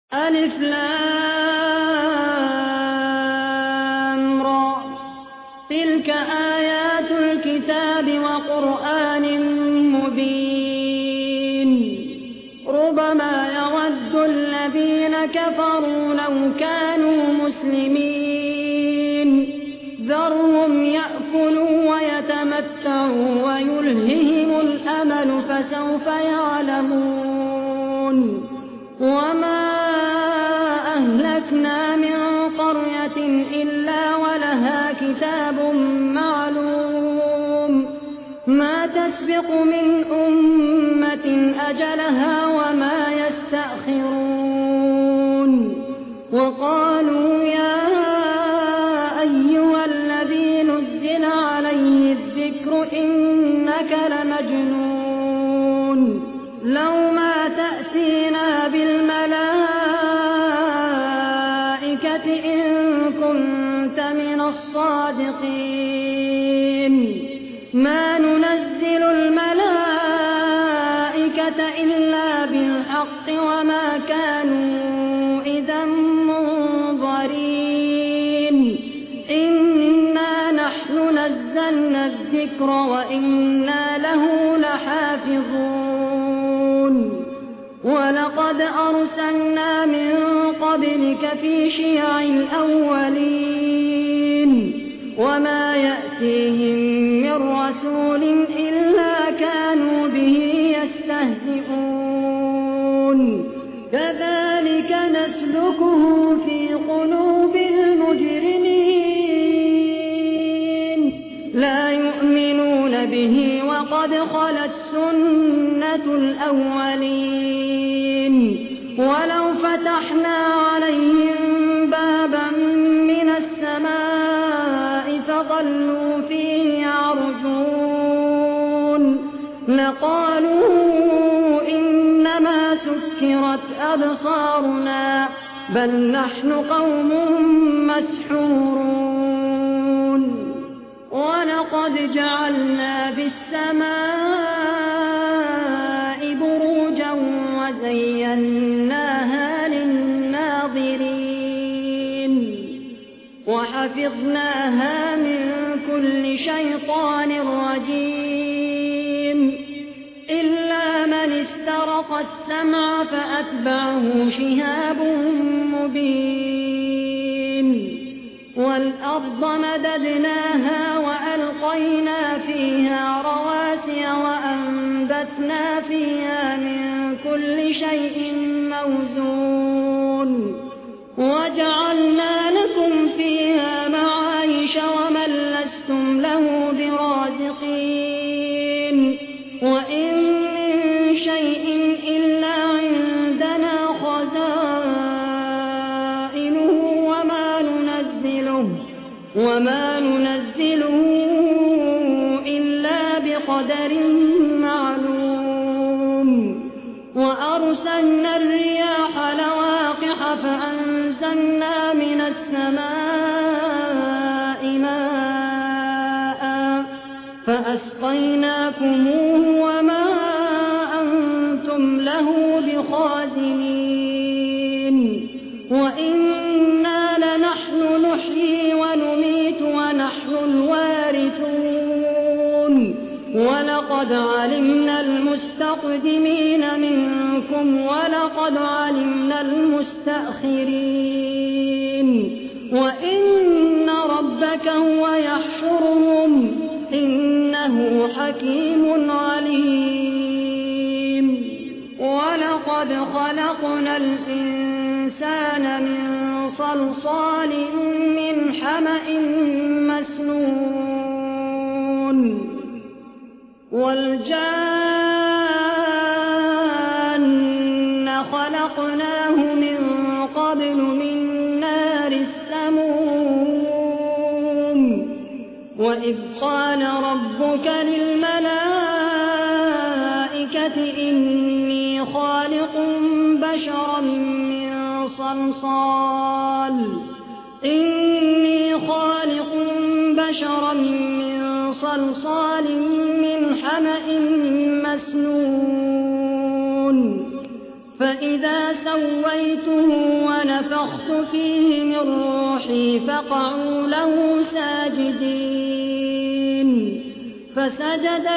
ألف لام را تلك آيات الكتاب وقرآن مبين ربما يود الذين كفروا لو كانوا مسلمين ذرهم يأكلوا ويتمتعوا ويلههم الأمل فسوف يعلمون وما أهلكنا من قرية إلا ولها كتاب معلوم ما تسبق من أمة أجلها وما يستأخرون وقالوا يا أيها الذي نزل عليه الذكر إنك لمجنون لو ما تأتينا بالملائكة إن كنت من الصادقين ما ننزل الملائكة إلا بالحق وما كانوا إذا منظرين إنا نحن نزلنا الذكر وإنا له لحافظون ولقد أرسلنا من قبلك في شيع الأولين وما يأتيهم من رسول إلا كانوا به يستهزئون كذلك نسلكه في قلوب المجرمين لا يؤمنون به وقد خلت سنة الأولين ولو فتحنا عليهم بابا من السماء فظلوا فيه يعرجون لقالوا إنما سكرت أبصارنا بل نحن قوم مسحورون ولقد جعلنا في السماء بروجا وزيناها للناظرين وحفظناها من كل شيطان رجيم إلا من استرق السمع فأتبعه شهاب مبين والأرض مددناها وألقينا فيها رواسي وأنبتنا فيها من كل شيء موزون وجعلنا لكم فيها معايش ومن لستم له برازقين وإن من شيء إلا عندنا خزائنه وما ننزله إلا بقدر معلوم وأرسلنا الرياح لواقح فأنزلنا من السماء ماء فأسقيناكموه وما أنتم له بخازنين وإنا لنحن نحيي ونميت ونحن الوارثون ولقد علمنا المستقدمين منكم ولقد علمنا المستأخرين وإن ربك هو يحشرهم إنه حكيم عليم ولقد خلقنا الإنسان من صلصال من حمأ مسنون والجان خلقناه من قبل من نار السموم وإذ قال ربك للملائكة إني خالق بشرا من صلصال من حمأ مسنون فإذا سويته ونفخت فيه من روحي فقعوا له ساجدين فسجد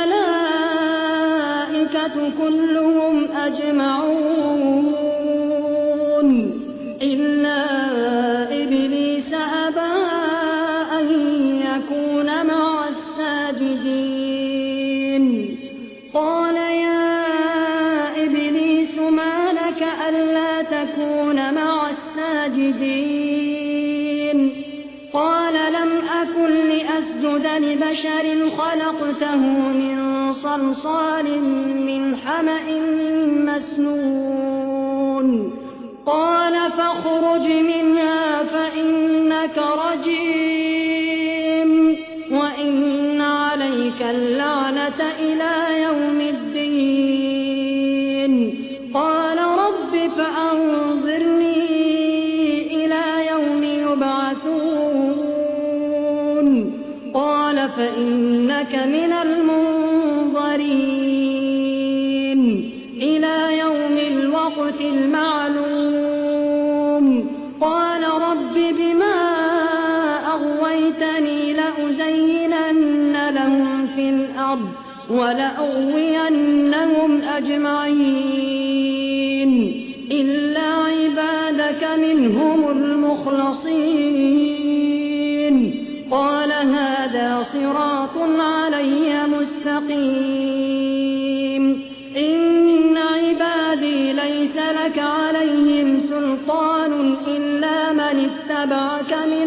الملائكة كلهم أجمعون إلا إبليس أبى أن يكون مع الساجدين قال يا إبليس ما لك ألا تكون مع الساجدين قال لم أكن لأسجد لبشر خلقته من صلصال من حمأ مسنون قال فاخرج منها فإنك رجيم وإن عليك اللعنة إلى يوم الدين قال رب فأنظرني إلى يوم يبعثون قال فإنك من المنظرين إلى يوم الوقت المعلوم قال رب بما أغويتني لأزينن لهم في الأرض ولأغوينهم أجمعين إلا عبادك منهم المخلصين قال هذا صراط علي مستقيم إن عبادي ليس لك عليهم سلطان إلا من اتبعك من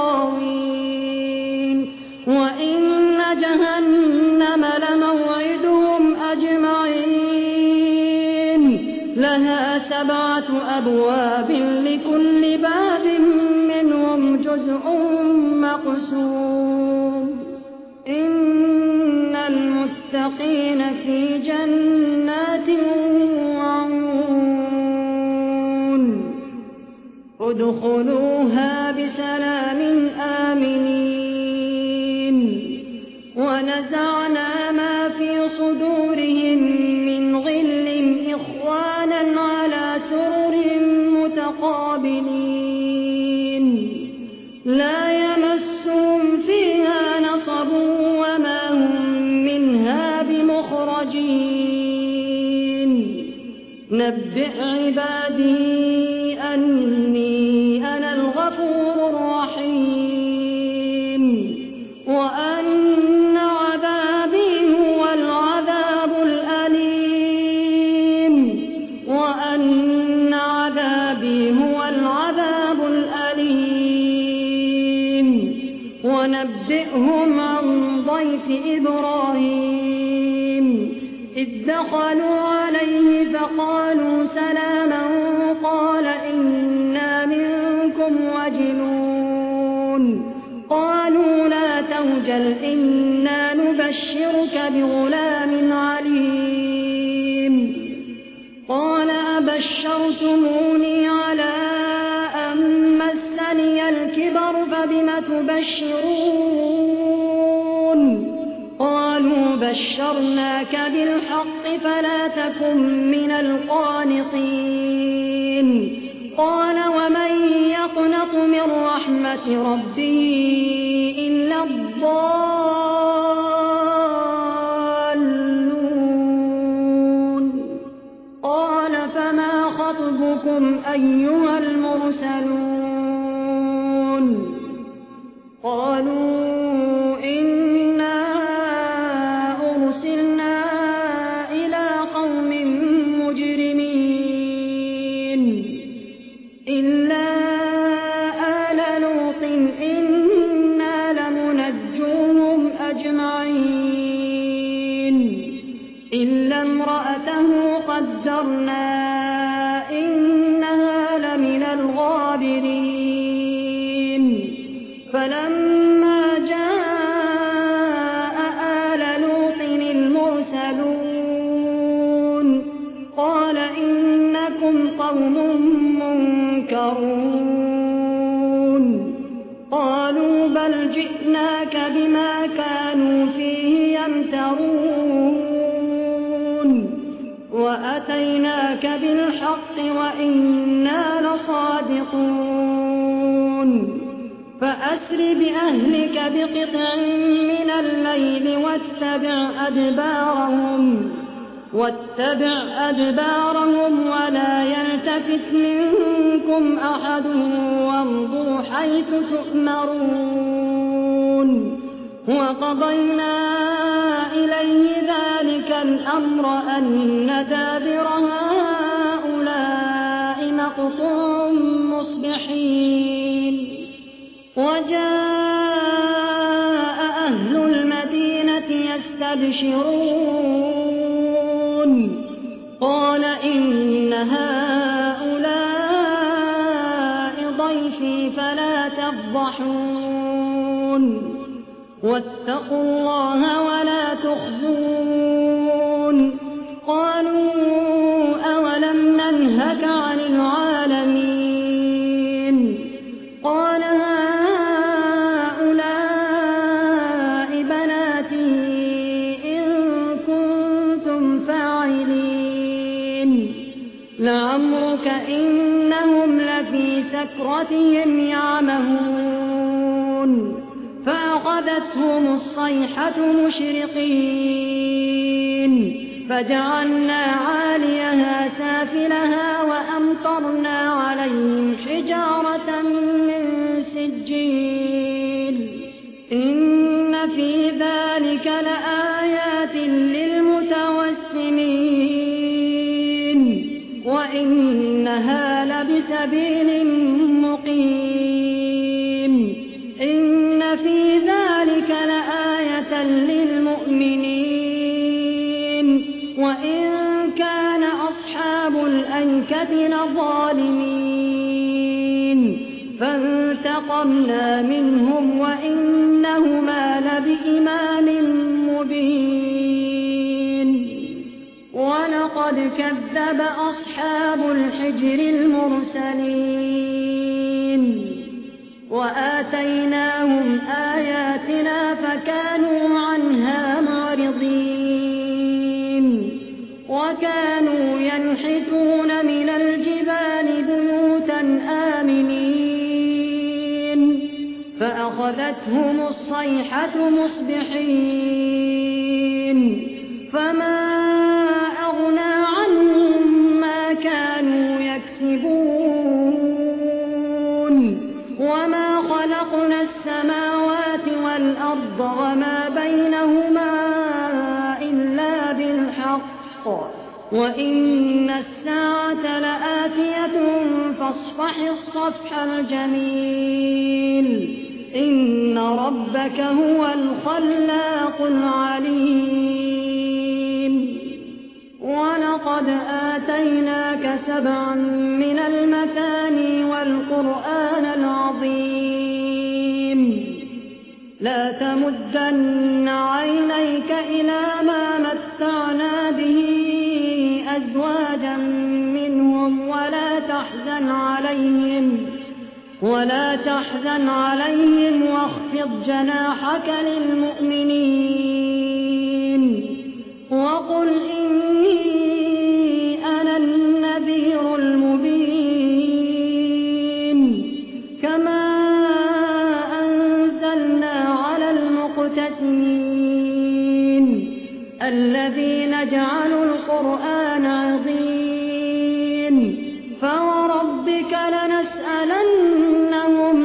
الغاوين وإن جهنم لموعدهم أجمعين لها 7 أبواب لكل باب منهم جزء مقسوم إن المتقين في جنات وعيون ادخلوها بسلام آمنين ونزعنا ما في صدورهم من غل إخوانا على سرر متقابلين لا يمسهم فيها نصب وما هم منها بمخرجين نبئ عبادي أني أنا الغفور الرحيم وأن عذابي هو العذاب الأليم وأن عذابي هو العذاب الأليم ونبئهم عن ضيف إبراهيم إذ دخلوا عليه فقالوا سلاما قال إنا منكم وجلون قالوا لا توجل إنا نبشرك بغلام عليم قال أبشرتموني على أن مسني الكبر فبم تبشرون قالوا بشرناك بالحق فلا تكن من القانطين قال ومن يقنط من رحمة ربه إلا الضالون قال فما خطبكم أيها المرسلون قالوا إنا أرسلنا إلى قوم مجرمين إلا آل لوط إنا لمنجوهم أجمعين إلا امرأته قدرنا إنها لمن الغابرين فلما جاء آل لوط المرسلون قال إنكم قوم منكرون قالوا بل جئناك بما كانوا فيه يمترون وأتيناك بالحق وإنا لصادقون فأسر بأهلك بقطع من الليل واتبع أدبارهم ولا يلتفت منكم أحد وامضوا حيث تؤمرون وقضينا إليه ذلك الأمر أن دابر هؤلاء مقطوع مصبحين وجاء أهل المدينة يستبشرون قال إن هؤلاء ضيفي فلا تفضحون واتقوا الله ولا تخزون قالوا أولم ننهك عن العالمين قال هؤلاء بناتي إن كنتم فاعلين لعمرك إنهم لفي سكرتهم يعمهون فأخذتهم الصيحة مشرقين فجعلنا عاليها سافلها وأمطرنا عليهم حجارة من سجيل إن في ذلك لآيات للمتوسمين وإنها لبسبيل مقيم إن في ذلك لآية للمؤمنين وإن كان أصحاب الأيكة لظالمين فانتقمنا منهم وإنهما لبإمام مبين ولقد كذب أصحاب الحجر المرسلين وآتيناهم آياتنا فكانوا عنها معرضين وكانوا ينحتون من الجبال بيوتا آمنين فأخذتهم الصيحة مصبحين فما أغنى عنهم ما كانوا يكسبون وما خلقنا السماوات والأرض وما بينهما إلا بالحق وإن الساعة لآتية فاصفح الصفح الجميل إن ربك هو الخلاق العليم ولقد آتيناك 7 من المثاني والقرآن العظيم لا تمدن عينيك إلى ما متعنا به أزواجا منهم ولا تحزن عليهم واخفض جناحك للمؤمنين وقل إني أنا النذير المبين كما أنزلنا على المقتسمين الذين جعلوا القرآن عظيم فوربك لنسألنهم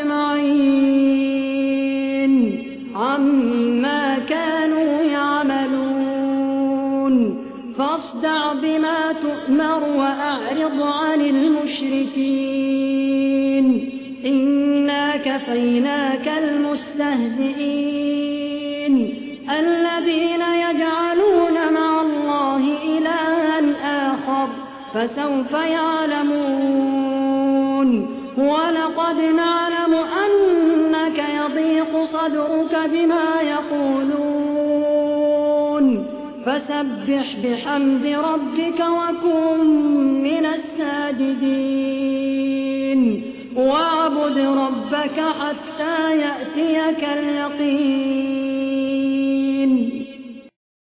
أجمعين عما كانوا يعملون فاصدع بما تؤمر وأعرض عن المشركين إنا كفيناك المستهزئين الذين يجعلون مع الله إلها آخر فسوف يعلمون ولقد نعلم أنك يضيق صدرك بما يقولون فسبح بحمد ربك وكن من الساجدين واعبد ربك حتى يأتيك اليقين